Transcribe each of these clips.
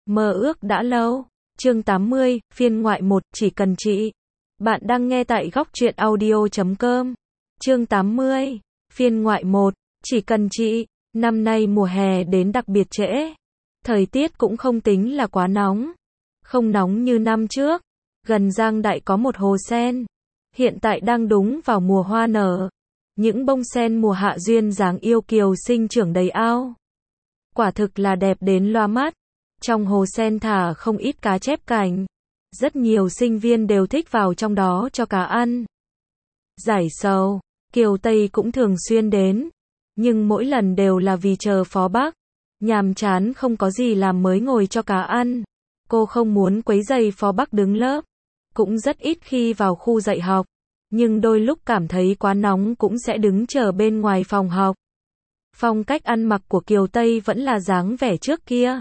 Mơ ước đã lâu. Chương 80, phiên ngoại 1, chỉ cần chị. Bạn đang nghe tại góc truyện audio.com. Chương 80, phiên ngoại 1, chỉ cần chị. Năm nay mùa hè đến đặc biệt trễ. Thời tiết cũng không tính là quá nóng. Không nóng như năm trước. Gần Giang Đại có một hồ sen. Hiện tại đang đúng vào mùa hoa nở. Những bông sen mùa hạ duyên dáng yêu kiều sinh trưởng đầy ao. Quả thực là đẹp đến loa mắt. Trong hồ sen thả không ít cá chép cảnh. Rất nhiều sinh viên đều thích vào trong đó cho cá ăn. Giải sầu, Kiều Tây cũng thường xuyên đến. Nhưng mỗi lần đều là vì chờ Phó Bắc. Nhàm chán không có gì làm mới ngồi cho cá ăn. Cô không muốn quấy rầy Phó Bắc đứng lớp. Cũng rất ít khi vào khu dạy học. Nhưng đôi lúc cảm thấy quá nóng cũng sẽ đứng chờ bên ngoài phòng học. Phong cách ăn mặc của Kiều Tây vẫn là dáng vẻ trước kia.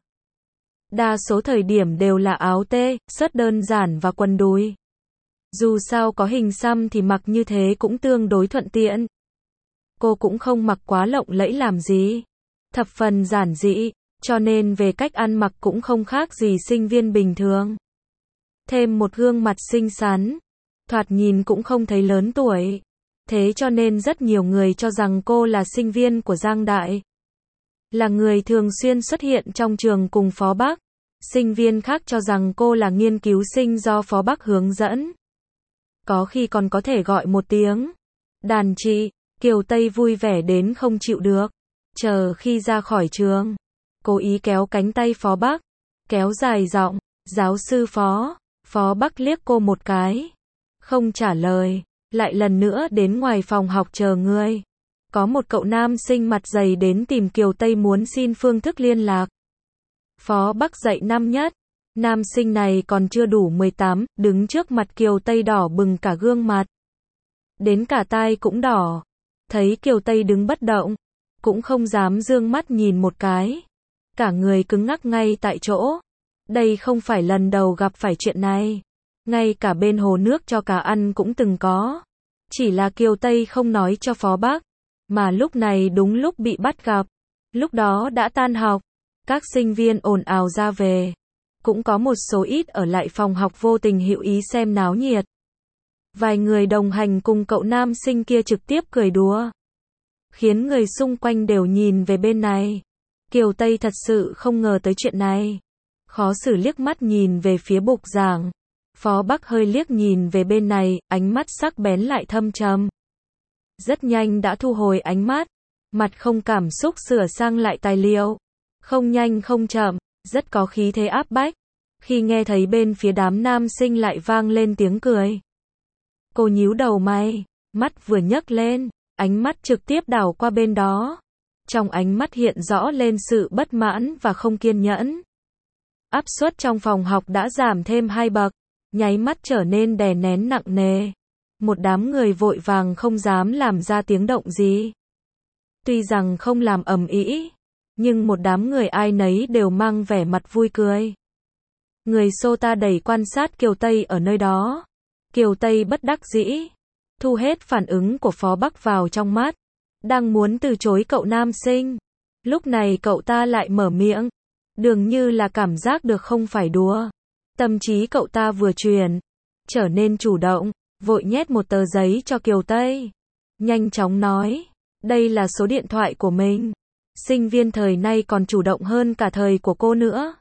Đa số thời điểm đều là áo tê, sớt đơn giản và quần đùi. Dù sao có hình xăm thì mặc như thế cũng tương đối thuận tiện. Cô cũng không mặc quá lộng lẫy làm gì. Thập phần giản dị, cho nên về cách ăn mặc cũng không khác gì sinh viên bình thường. Thêm một gương mặt xinh xắn, thoạt nhìn cũng không thấy lớn tuổi. Thế cho nên rất nhiều người cho rằng cô là sinh viên của Giang Đại. Là người thường xuyên xuất hiện trong trường cùng Phó Bắc. Sinh viên khác cho rằng cô là nghiên cứu sinh do Phó Bắc hướng dẫn. Có khi còn có thể gọi một tiếng đàn chị. Kiều Tây vui vẻ đến không chịu được. Chờ khi ra khỏi trường, cố ý kéo cánh tay Phó Bắc, kéo dài giọng, giáo sư Phó. Phó Bắc liếc cô một cái, không trả lời, lại lần nữa đến ngoài phòng học chờ người. Có một cậu nam sinh mặt dày đến tìm Kiều Tây muốn xin phương thức liên lạc. Phó Bắc dạy năm nhất, nam sinh này còn chưa đủ 18, đứng trước mặt Kiều Tây đỏ bừng cả gương mặt. Đến cả tai cũng đỏ. Thấy Kiều Tây đứng bất động, cũng không dám dương mắt nhìn một cái. Cả người cứng ngắc ngay tại chỗ. Đây không phải lần đầu gặp phải chuyện này. Ngay cả bên hồ nước cho cá ăn cũng từng có. Chỉ là Kiều Tây không nói cho Phó Bắc. Mà lúc này đúng lúc bị bắt gặp. Lúc đó đã tan học. Các sinh viên ồn ào ra về. Cũng có một số ít ở lại phòng học vô tình hữu ý xem náo nhiệt. Vài người đồng hành cùng cậu nam sinh kia trực tiếp cười đùa. Khiến người xung quanh đều nhìn về bên này. Kiều Tây thật sự không ngờ tới chuyện này. Khó xử liếc mắt nhìn về phía bục giảng. Phó Bắc hơi liếc nhìn về bên này, ánh mắt sắc bén lại thâm trầm. Rất nhanh đã thu hồi ánh mắt. Mặt không cảm xúc sửa sang lại tài liệu. Không nhanh không chậm, rất có khí thế áp bách. Khi nghe thấy bên phía đám nam sinh lại vang lên tiếng cười. Cô nhíu đầu mày, mắt vừa nhấc lên, ánh mắt trực tiếp đảo qua bên đó. Trong ánh mắt hiện rõ lên sự bất mãn và không kiên nhẫn. Áp suất trong phòng học đã giảm thêm 2 bậc, nháy mắt trở nên đè nén nặng nề. Một đám người vội vàng không dám làm ra tiếng động gì. Tuy rằng không làm ầm ĩ, nhưng một đám người ai nấy đều mang vẻ mặt vui cười. Người xô ta đẩy quan sát Kiều Tây ở nơi đó. Kiều Tây bất đắc dĩ, thu hết phản ứng của Phó Bắc vào trong mắt. Đang muốn từ chối cậu nam sinh. Lúc này cậu ta lại mở miệng. Dường như là cảm giác được không phải đùa. Tâm trí cậu ta vừa chuyển, trở nên chủ động, vội nhét một tờ giấy cho Kiều Tây. Nhanh chóng nói, đây là số điện thoại của mình. Sinh viên thời nay còn chủ động hơn cả thời của cô nữa.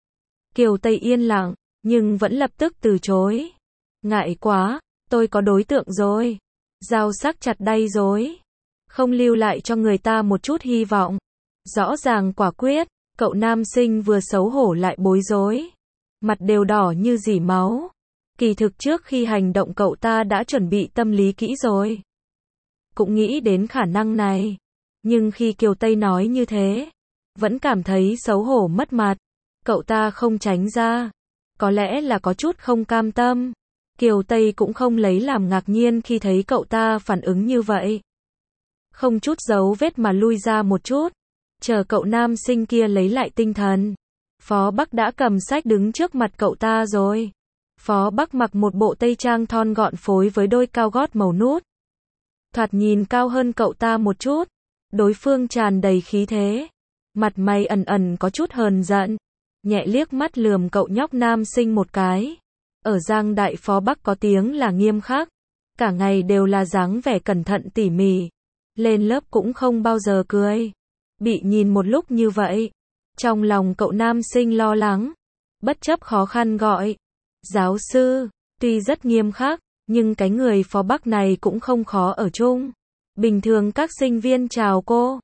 Kiều Tây yên lặng, nhưng vẫn lập tức từ chối. Ngại quá, tôi có đối tượng rồi. Dao sắc chặt đay dối. Không lưu lại cho người ta một chút hy vọng. Rõ ràng quả quyết, cậu nam sinh vừa xấu hổ lại bối rối. Mặt đều đỏ như dỉ máu. Kỳ thực trước khi hành động cậu ta đã chuẩn bị tâm lý kỹ rồi. Cũng nghĩ đến khả năng này. Nhưng khi Kiều Tây nói như thế, vẫn cảm thấy xấu hổ mất mặt. Cậu ta không tránh ra. Có lẽ là có chút không cam tâm. Kiều Tây cũng không lấy làm ngạc nhiên khi thấy cậu ta phản ứng như vậy. Không chút dấu vết mà lui ra một chút. Chờ cậu nam sinh kia lấy lại tinh thần. Phó Bắc đã cầm sách đứng trước mặt cậu ta rồi. Phó Bắc mặc một bộ tây trang thon gọn phối với đôi cao gót màu nút. Thoạt nhìn cao hơn cậu ta một chút. Đối phương tràn đầy khí thế. Mặt mày ẩn ẩn có chút hờn giận. nhẹ liếc mắt lườm cậu nhóc nam sinh một cái. Ở Giang Đại Phó Bắc có tiếng là nghiêm khắc, cả ngày đều là dáng vẻ cẩn thận tỉ mỉ, lên lớp cũng không bao giờ cười. Bị nhìn một lúc như vậy, trong lòng cậu nam sinh lo lắng, bất chấp khó khăn gọi, giáo sư, tuy rất nghiêm khắc, nhưng cái người Phó Bắc này cũng không khó ở chung. Bình thường các sinh viên chào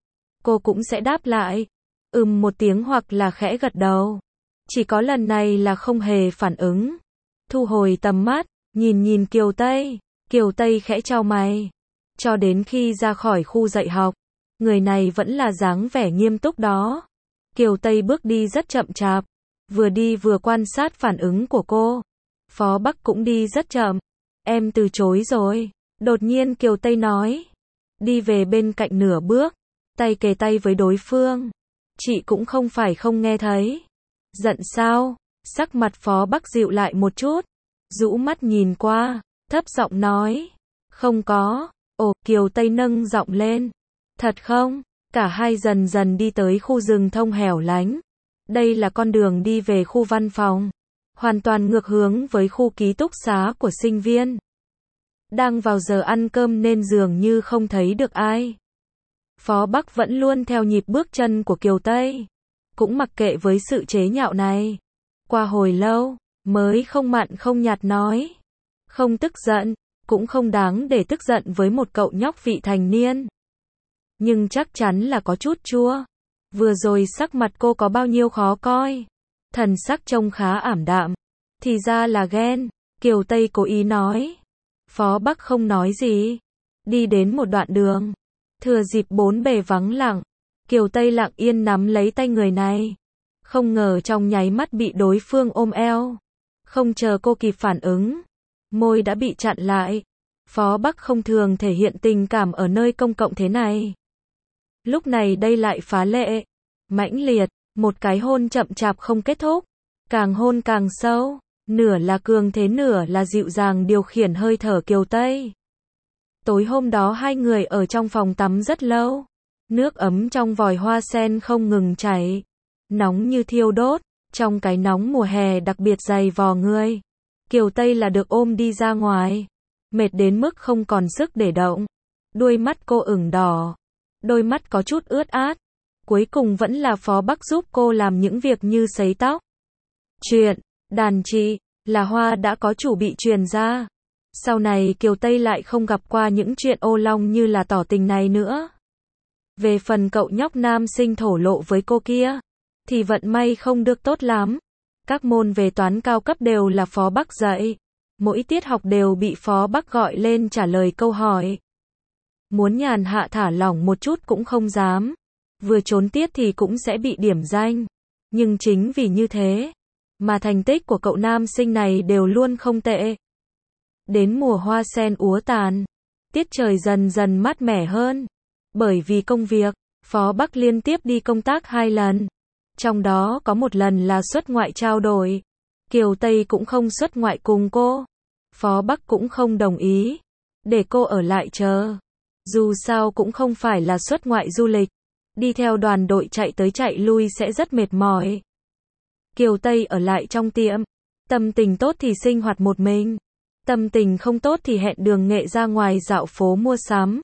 cô cũng sẽ đáp lại, một tiếng hoặc là khẽ gật đầu. Chỉ có lần này là không hề phản ứng. Thu hồi tầm mắt, nhìn Kiều Tây khẽ chau mày. Cho đến khi ra khỏi khu dạy học, người này vẫn là dáng vẻ nghiêm túc đó. Kiều Tây bước đi rất chậm chạp, vừa đi vừa quan sát phản ứng của cô. Phó Bắc cũng đi rất chậm. Em từ chối rồi. Đột nhiên Kiều Tây nói. Đi về bên cạnh nửa bước, tay kề tay với đối phương. Chị cũng không phải không nghe thấy. Giận sao? Sắc mặt Phó Bắc dịu lại một chút, rũ mắt nhìn qua, thấp giọng nói. Không có. Ồ, Kiều Tây nâng giọng lên. Thật không? Cả hai dần dần đi tới khu rừng thông hẻo lánh. Đây là con đường đi về khu văn phòng, hoàn toàn ngược hướng với khu ký túc xá của sinh viên. Đang vào giờ ăn cơm nên dường như không thấy được ai. Phó Bắc vẫn luôn theo nhịp bước chân của Kiều Tây, cũng mặc kệ với sự chế nhạo này. Qua hồi lâu, mới không mặn không nhạt nói. Không tức giận, cũng không đáng để tức giận với một cậu nhóc vị thành niên. Nhưng chắc chắn là có chút chua. Vừa rồi sắc mặt cô có bao nhiêu khó coi. Thần sắc trông khá ảm đạm. Thì ra là ghen, Kiều Tây cố ý nói. Phó Bắc không nói gì. Đi đến một đoạn đường. Thừa dịp bốn bề vắng lặng, Kiều Tây lặng yên nắm lấy tay người này. Không ngờ trong nháy mắt bị đối phương ôm eo. Không chờ cô kịp phản ứng, môi đã bị chặn lại. Phó Bắc không thường thể hiện tình cảm ở nơi công cộng thế này. Lúc này đây lại phá lệ, mãnh liệt, một cái hôn chậm chạp không kết thúc. Càng hôn càng sâu, nửa là cường thế nửa là dịu dàng điều khiển hơi thở Kiều Tây. Tối hôm đó hai người ở trong phòng tắm rất lâu. Nước ấm trong vòi hoa sen không ngừng chảy, nóng như thiêu đốt, trong cái nóng mùa hè đặc biệt dày vò người. Kiều Tây là được ôm đi ra ngoài, mệt đến mức không còn sức để động. Đuôi mắt cô ửng đỏ, đôi mắt có chút ướt át. Cuối cùng vẫn là Phó Bắc giúp cô làm những việc như sấy tóc. Chuyện đàn chị là hoa đã có chủ bị truyền ra. Sau này Kiều Tây lại không gặp qua những chuyện ô long như là tỏ tình này nữa. Về phần cậu nhóc nam sinh thổ lộ với cô kia, thì vận may không được tốt lắm. Các môn về toán cao cấp đều là Phó Bắc dạy. Mỗi tiết học đều bị Phó Bắc gọi lên trả lời câu hỏi. Muốn nhàn hạ thả lỏng một chút cũng không dám. Vừa trốn tiết thì cũng sẽ bị điểm danh. Nhưng chính vì như thế, mà thành tích của cậu nam sinh này đều luôn không tệ. Đến mùa hoa sen úa tàn, tiết trời dần dần mát mẻ hơn. Bởi vì công việc, Phó Bắc liên tiếp đi công tác 2 lần. Trong đó có một lần là xuất ngoại trao đổi. Kiều Tây cũng không xuất ngoại cùng cô. Phó Bắc cũng không đồng ý để cô ở lại chờ. Dù sao cũng không phải là xuất ngoại du lịch. Đi theo đoàn đội chạy tới chạy lui sẽ rất mệt mỏi. Kiều Tây ở lại trong tiệm. Tâm tình tốt thì sinh hoạt một mình. Tâm tình không tốt thì hẹn Đường Nghệ ra ngoài dạo phố mua sắm.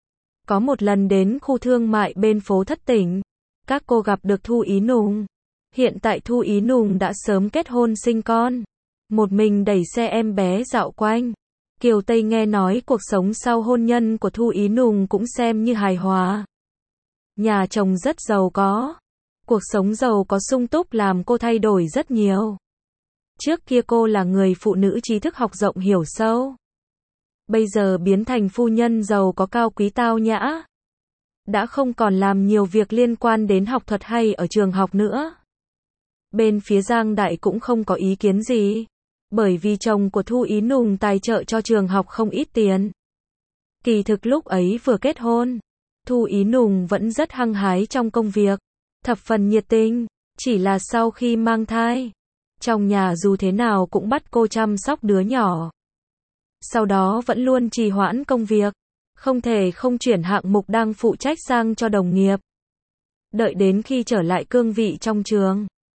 Có một lần đến khu thương mại bên phố Thất Tỉnh, các cô gặp được Thu Ý Nùng. Hiện tại Thu Ý Nùng đã sớm kết hôn sinh con. Một mình đẩy xe em bé dạo quanh. Kiều Tây nghe nói cuộc sống sau hôn nhân của Thu Ý Nùng cũng xem như hài hòa. Nhà chồng rất giàu có. Cuộc sống giàu có sung túc làm cô thay đổi rất nhiều. Trước kia cô là người phụ nữ trí thức học rộng hiểu sâu. Bây giờ biến thành phu nhân giàu có cao quý tao nhã. Đã không còn làm nhiều việc liên quan đến học thuật hay ở trường học nữa. Bên phía Giang Đại cũng không có ý kiến gì. Bởi vì chồng của Thu Ý Nùng tài trợ cho trường học không ít tiền. Kỳ thực lúc ấy vừa kết hôn, Thu Ý Nùng vẫn rất hăng hái trong công việc, thập phần nhiệt tình. Chỉ là sau khi mang thai, trong nhà dù thế nào cũng bắt cô chăm sóc đứa nhỏ. Sau đó vẫn luôn trì hoãn công việc, không thể không chuyển hạng mục đang phụ trách sang cho đồng nghiệp. Đợi đến khi trở lại cương vị trong trường,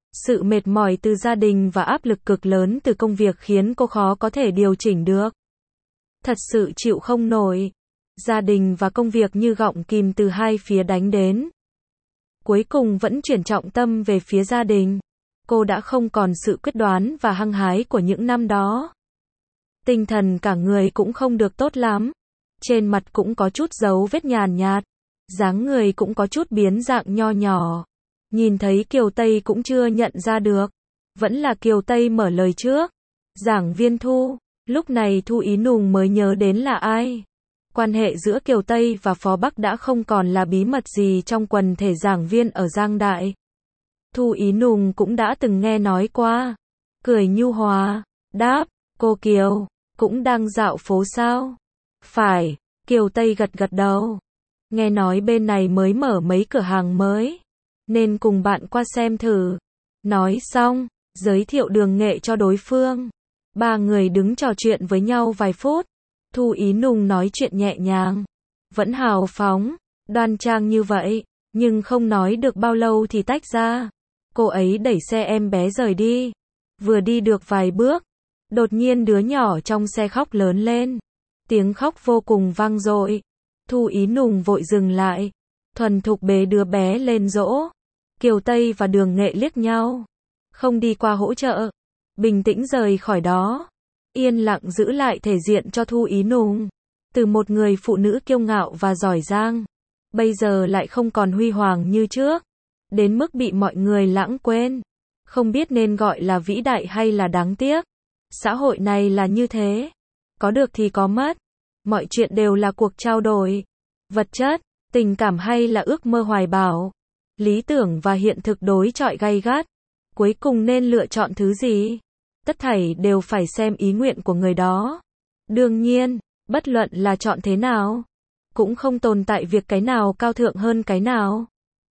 Sự mệt mỏi từ gia đình và áp lực cực lớn từ công việc khiến cô khó có thể điều chỉnh được. Thật sự chịu không nổi. Gia đình và công việc như gọng kìm từ hai phía đánh đến. Cuối cùng vẫn chuyển trọng tâm về phía gia đình. Cô đã không còn sự quyết đoán và hăng hái của những năm đó. Tinh thần cả người cũng không được tốt lắm. Trên mặt cũng có chút dấu vết nhàn nhạt. Dáng người cũng có chút biến dạng nho nhỏ. Nhìn thấy Kiều Tây cũng chưa nhận ra được. Vẫn là Kiều Tây mở lời trước. Giảng viên Thu. Lúc này Thu Ý Nùng mới nhớ đến là ai. Quan hệ giữa Kiều Tây và Phó Bắc đã không còn là bí mật gì trong quần thể giảng viên ở Giang Đại. Thu Ý Nùng cũng đã từng nghe nói qua. Cười nhu hòa, đáp, cô Kiều, cũng đang dạo phố sao? Phải, Kiều Tây gật gật đầu. Nghe nói bên này mới mở mấy cửa hàng mới, nên cùng bạn qua xem thử. Nói xong, giới thiệu Đường Nghệ cho đối phương. Ba người đứng trò chuyện với nhau vài phút. Thu Ý Nùng nói chuyện nhẹ nhàng, vẫn hào phóng, đoan trang như vậy, nhưng không nói được bao lâu thì tách ra. Cô ấy đẩy xe em bé rời đi. Vừa đi được vài bước, đột nhiên đứa nhỏ trong xe khóc lớn lên. Tiếng khóc vô cùng vang dội. Thu Ý Nùng vội dừng lại, thuần thục bế đứa bé lên dỗ. Kiều Tây và Đường Nghệ liếc nhau, không đi qua hỗ trợ, bình tĩnh rời khỏi đó. Yên lặng giữ lại thể diện cho Thu Ý Nùng. Từ một người phụ nữ kiêu ngạo và giỏi giang, bây giờ lại không còn huy hoàng như trước, đến mức bị mọi người lãng quên. Không biết nên gọi là vĩ đại hay là đáng tiếc. Xã hội này là như thế. Có được thì có mất. Mọi chuyện đều là cuộc trao đổi. Vật chất, tình cảm hay là ước mơ hoài bão. Lý tưởng và hiện thực đối chọi gay gắt. Cuối cùng nên lựa chọn thứ gì? Tất thảy đều phải xem ý nguyện của người đó. Đương nhiên, bất luận là chọn thế nào, cũng không tồn tại việc cái nào cao thượng hơn cái nào.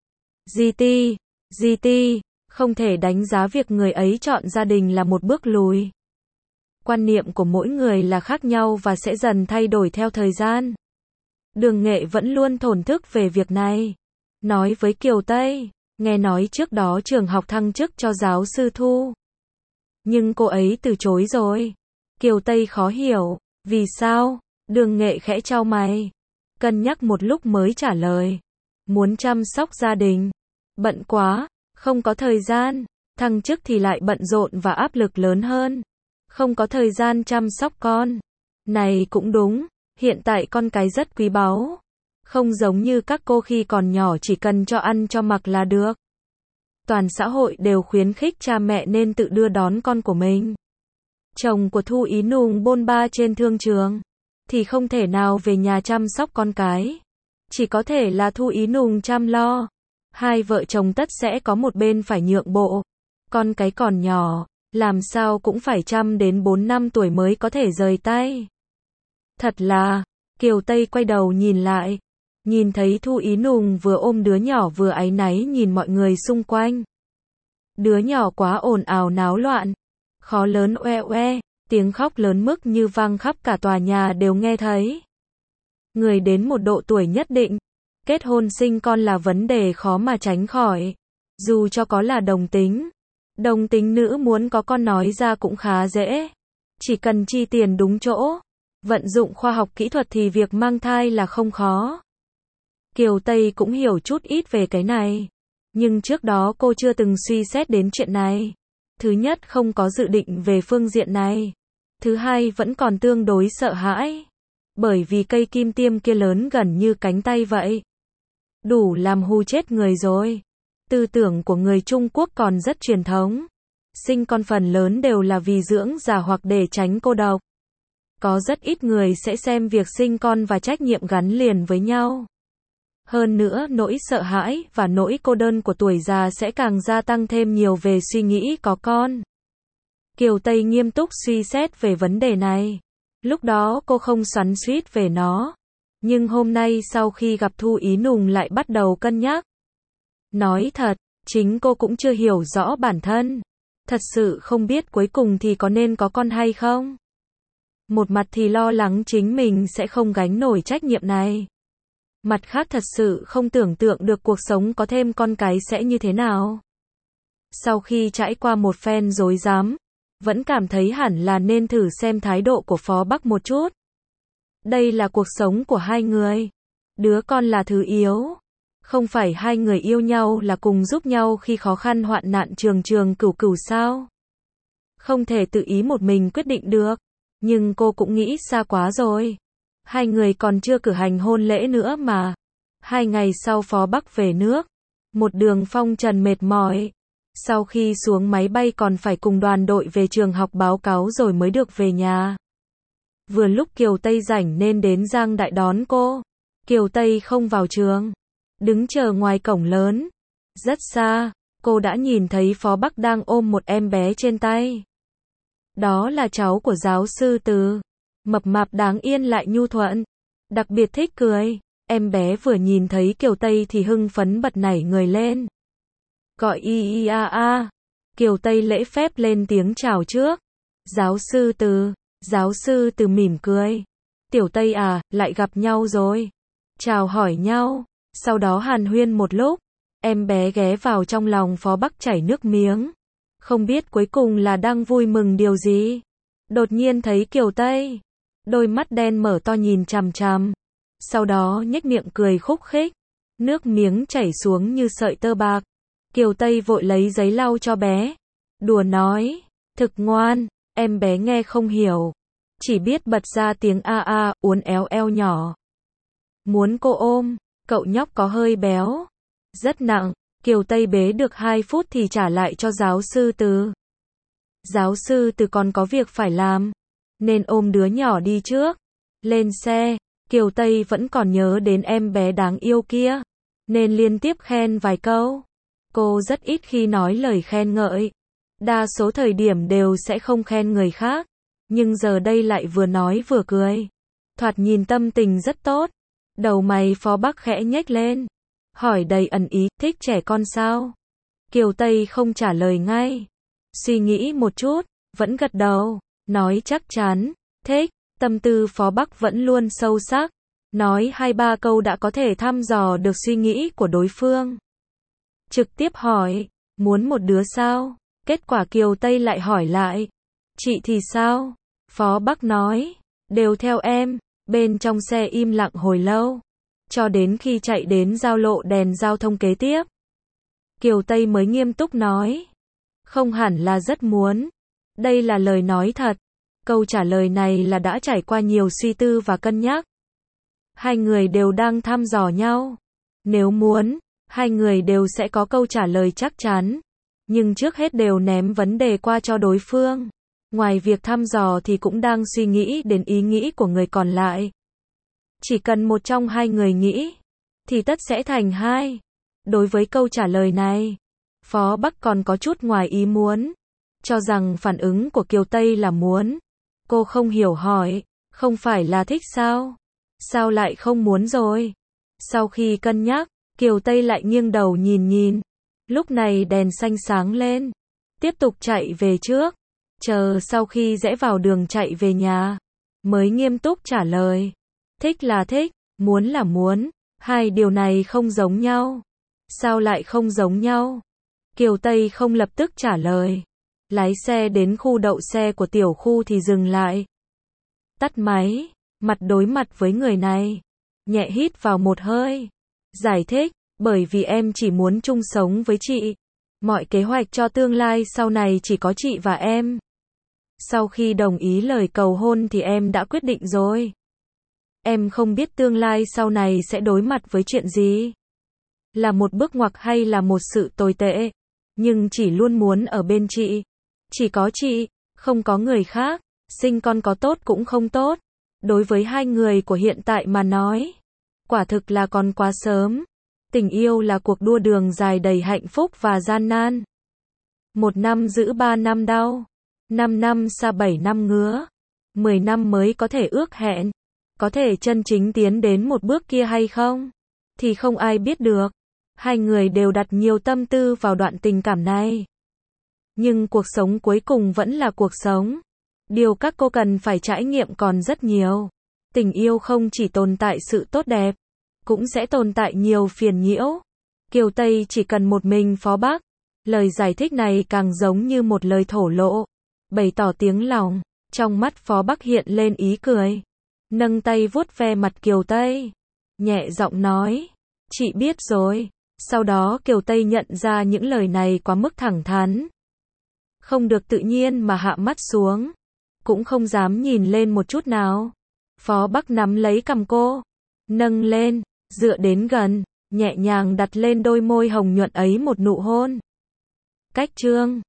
GT, không thể đánh giá việc người ấy chọn gia đình là một bước lùi. Quan niệm của mỗi người là khác nhau và sẽ dần thay đổi theo thời gian. Đường Nghệ vẫn luôn thổn thức về việc này. Nói với Kiều Tây, nghe nói trước đó trường học thăng chức cho giáo sư Thu. Nhưng cô ấy từ chối rồi. Kiều Tây khó hiểu, vì sao? Đường Nghệ khẽ chau mày, cân nhắc một lúc mới trả lời. Muốn chăm sóc gia đình. Bận quá, không có thời gian. Thăng chức thì lại bận rộn và áp lực lớn hơn. Không có thời gian chăm sóc con. Này cũng đúng, hiện tại con cái rất quý báu. Không giống như các cô khi còn nhỏ chỉ cần cho ăn cho mặc là được. Toàn xã hội đều khuyến khích cha mẹ nên tự đưa đón con của mình. Chồng của Thu Ý Nùng bôn ba trên thương trường, thì không thể nào về nhà chăm sóc con cái. Chỉ có thể là Thu Ý Nùng chăm lo. Hai vợ chồng tất sẽ có một bên phải nhượng bộ. Con cái còn nhỏ, làm sao cũng phải chăm đến 4 năm tuổi mới có thể rời tay. Thật là, Kiều Tây quay đầu nhìn lại. Nhìn thấy Thu Ý Nùng vừa ôm đứa nhỏ vừa áy náy nhìn mọi người xung quanh. Đứa nhỏ quá ồn ào náo loạn. Khó lớn oe oe, tiếng khóc lớn mức như vang khắp cả tòa nhà đều nghe thấy. Người đến một độ tuổi nhất định, kết hôn sinh con là vấn đề khó mà tránh khỏi. Dù cho có là đồng tính nữ muốn có con nói ra cũng khá dễ. Chỉ cần chi tiền đúng chỗ, vận dụng khoa học kỹ thuật thì việc mang thai là không khó. Kiều Tây cũng hiểu chút ít về cái này. Nhưng trước đó cô chưa từng suy xét đến chuyện này. Thứ nhất không có dự định về phương diện này. Thứ hai vẫn còn tương đối sợ hãi. Bởi vì cây kim tiêm kia lớn gần như cánh tay vậy. Đủ làm hù chết người rồi. Tư tưởng của người Trung Quốc còn rất truyền thống. Sinh con phần lớn đều là vì dưỡng già hoặc để tránh cô độc. Có rất ít người sẽ xem việc sinh con và trách nhiệm gắn liền với nhau. Hơn nữa nỗi sợ hãi và nỗi cô đơn của tuổi già sẽ càng gia tăng thêm nhiều về suy nghĩ có con. Kiều Tây nghiêm túc suy xét về vấn đề này. Lúc đó cô không xoắn xuýt về nó. Nhưng hôm nay sau khi gặp Thu Ý Nùng lại bắt đầu cân nhắc. Nói thật, chính cô cũng chưa hiểu rõ bản thân. Thật sự không biết cuối cùng thì có nên có con hay không. Một mặt thì lo lắng chính mình sẽ không gánh nổi trách nhiệm này. Mặt khác thật sự không tưởng tượng được cuộc sống có thêm con cái sẽ như thế nào. Sau khi trải qua một phen rối rắm, vẫn cảm thấy hẳn là nên thử xem thái độ của Phó Bắc một chút. Đây là cuộc sống của hai người. Đứa con là thứ yếu. Không phải hai người yêu nhau là cùng giúp nhau khi khó khăn hoạn nạn trường trường cửu cửu sao? Không thể tự ý một mình quyết định được. Nhưng cô cũng nghĩ xa quá rồi. Hai người còn chưa cử hành hôn lễ nữa mà. 2 ngày sau Phó Bắc về nước. Một đường phong trần mệt mỏi. Sau khi xuống máy bay còn phải cùng đoàn đội về trường học báo cáo rồi mới được về nhà. Vừa lúc Kiều Tây rảnh nên đến Giang Đại đón cô. Kiều Tây không vào trường. Đứng chờ ngoài cổng lớn. Rất xa, cô đã nhìn thấy Phó Bắc đang ôm một em bé trên tay. Đó là cháu của giáo sư Từ. Mập mạp đáng yên lại nhu thuận. Đặc biệt thích cười. Em bé vừa nhìn thấy Kiều Tây thì hưng phấn bật nảy người lên. Gọi y y a a. Kiều Tây lễ phép lên tiếng chào trước. Giáo sư Từ. Giáo sư Từ mỉm cười. Tiểu Tây à, lại gặp nhau rồi. Chào hỏi nhau. Sau đó hàn huyên một lúc. Em bé ghé vào trong lòng Phó Bắc chảy nước miếng. Không biết cuối cùng là đang vui mừng điều gì. Đột nhiên thấy Kiều Tây. Đôi mắt đen mở to nhìn chằm chằm. Sau đó nhếch miệng cười khúc khích. Nước miếng chảy xuống như sợi tơ bạc. Kiều Tây vội lấy giấy lau cho bé. Đùa nói. Thực ngoan. Em bé nghe không hiểu. Chỉ biết bật ra tiếng a a, uốn éo eo nhỏ. Muốn cô ôm. Cậu nhóc có hơi béo. Rất nặng. Kiều Tây bế được 2 phút thì trả lại cho giáo sư Từ. Giáo sư Từ còn có việc phải làm. Nên ôm đứa nhỏ đi trước. Lên xe. Kiều Tây vẫn còn nhớ đến em bé đáng yêu kia. Nên liên tiếp khen vài câu. Cô rất ít khi nói lời khen ngợi. Đa số thời điểm đều sẽ không khen người khác. Nhưng giờ đây lại vừa nói vừa cười. Thoạt nhìn tâm tình rất tốt. Đầu mày Phó Bắc khẽ nhếch lên. Hỏi đầy ẩn ý, thích trẻ con sao? Kiều Tây không trả lời ngay. Suy nghĩ một chút, vẫn gật đầu. Nói chắc chắn, thích. Tâm tư Phó Bắc vẫn luôn sâu sắc. Nói 2-3 câu đã có thể thăm dò được suy nghĩ của đối phương. Trực tiếp hỏi, muốn một đứa sao? Kết quả Kiều Tây lại hỏi lại. Chị thì sao? Phó Bắc nói, đều theo em. Bên trong xe im lặng hồi lâu. Cho đến khi chạy đến giao lộ đèn giao thông kế tiếp. Kiều Tây mới nghiêm túc nói. Không hẳn là rất muốn. Đây là lời nói thật. Câu trả lời này là đã trải qua nhiều suy tư và cân nhắc. Hai người đều đang thăm dò nhau. Nếu muốn, hai người đều sẽ có câu trả lời chắc chắn. Nhưng trước hết đều ném vấn đề qua cho đối phương. Ngoài việc thăm dò thì cũng đang suy nghĩ đến ý nghĩ của người còn lại. Chỉ cần một trong hai người nghĩ, thì tất sẽ thành hai. Đối với câu trả lời này, Phó Bắc còn có chút ngoài ý muốn. Cho rằng phản ứng của Kiều Tây là muốn. Cô không hiểu hỏi, không phải là thích sao? Sao lại không muốn rồi? Sau khi cân nhắc, Kiều Tây lại nghiêng đầu nhìn. Lúc này đèn xanh sáng lên. Tiếp tục chạy về trước. Chờ sau khi rẽ vào đường chạy về nhà, mới nghiêm túc trả lời. Thích là thích, muốn là muốn. Hai điều này không giống nhau. Sao lại không giống nhau? Kiều Tây không lập tức trả lời. Lái xe đến khu đậu xe của tiểu khu thì dừng lại. Tắt máy, mặt đối mặt với người này. Nhẹ hít vào một hơi. Giải thích, bởi vì em chỉ muốn chung sống với chị. Mọi kế hoạch cho tương lai sau này chỉ có chị và em. Sau khi đồng ý lời cầu hôn thì em đã quyết định rồi. Em không biết tương lai sau này sẽ đối mặt với chuyện gì. Là một bước ngoặt hay là một sự tồi tệ. Nhưng chỉ luôn muốn ở bên chị. Chỉ có chị, không có người khác. Sinh con có tốt cũng không tốt. Đối với hai người của hiện tại mà nói, quả thực là còn quá sớm. Tình yêu là cuộc đua đường dài đầy hạnh phúc và gian nan. 1 năm giữ 3 năm đau. 5 năm xa 7 năm ngứa. 10 năm mới có thể ước hẹn. Có thể chân chính tiến đến một bước kia hay không? Thì không ai biết được. Hai người đều đặt nhiều tâm tư vào đoạn tình cảm này. Nhưng cuộc sống cuối cùng vẫn là cuộc sống. Điều các cô cần phải trải nghiệm còn rất nhiều. Tình yêu không chỉ tồn tại sự tốt đẹp, cũng sẽ tồn tại nhiều phiền nhiễu. Kiều Tây chỉ cần một mình Phó Bắc Lời giải thích này càng giống như một lời thổ lộ, bày tỏ tiếng lòng. Trong mắt Phó Bắc hiện lên ý cười. Nâng tay vuốt ve mặt Kiều Tây. Nhẹ giọng nói. Chị biết rồi. Sau đó Kiều Tây nhận ra những lời này quá mức thẳng thắn. Không được tự nhiên mà hạ mắt xuống. Cũng không dám nhìn lên một chút nào. Phó Bắc nắm lấy cằm cô. Nâng lên, dựa đến gần, nhẹ nhàng đặt lên đôi môi hồng nhuận ấy một nụ hôn. Cách chương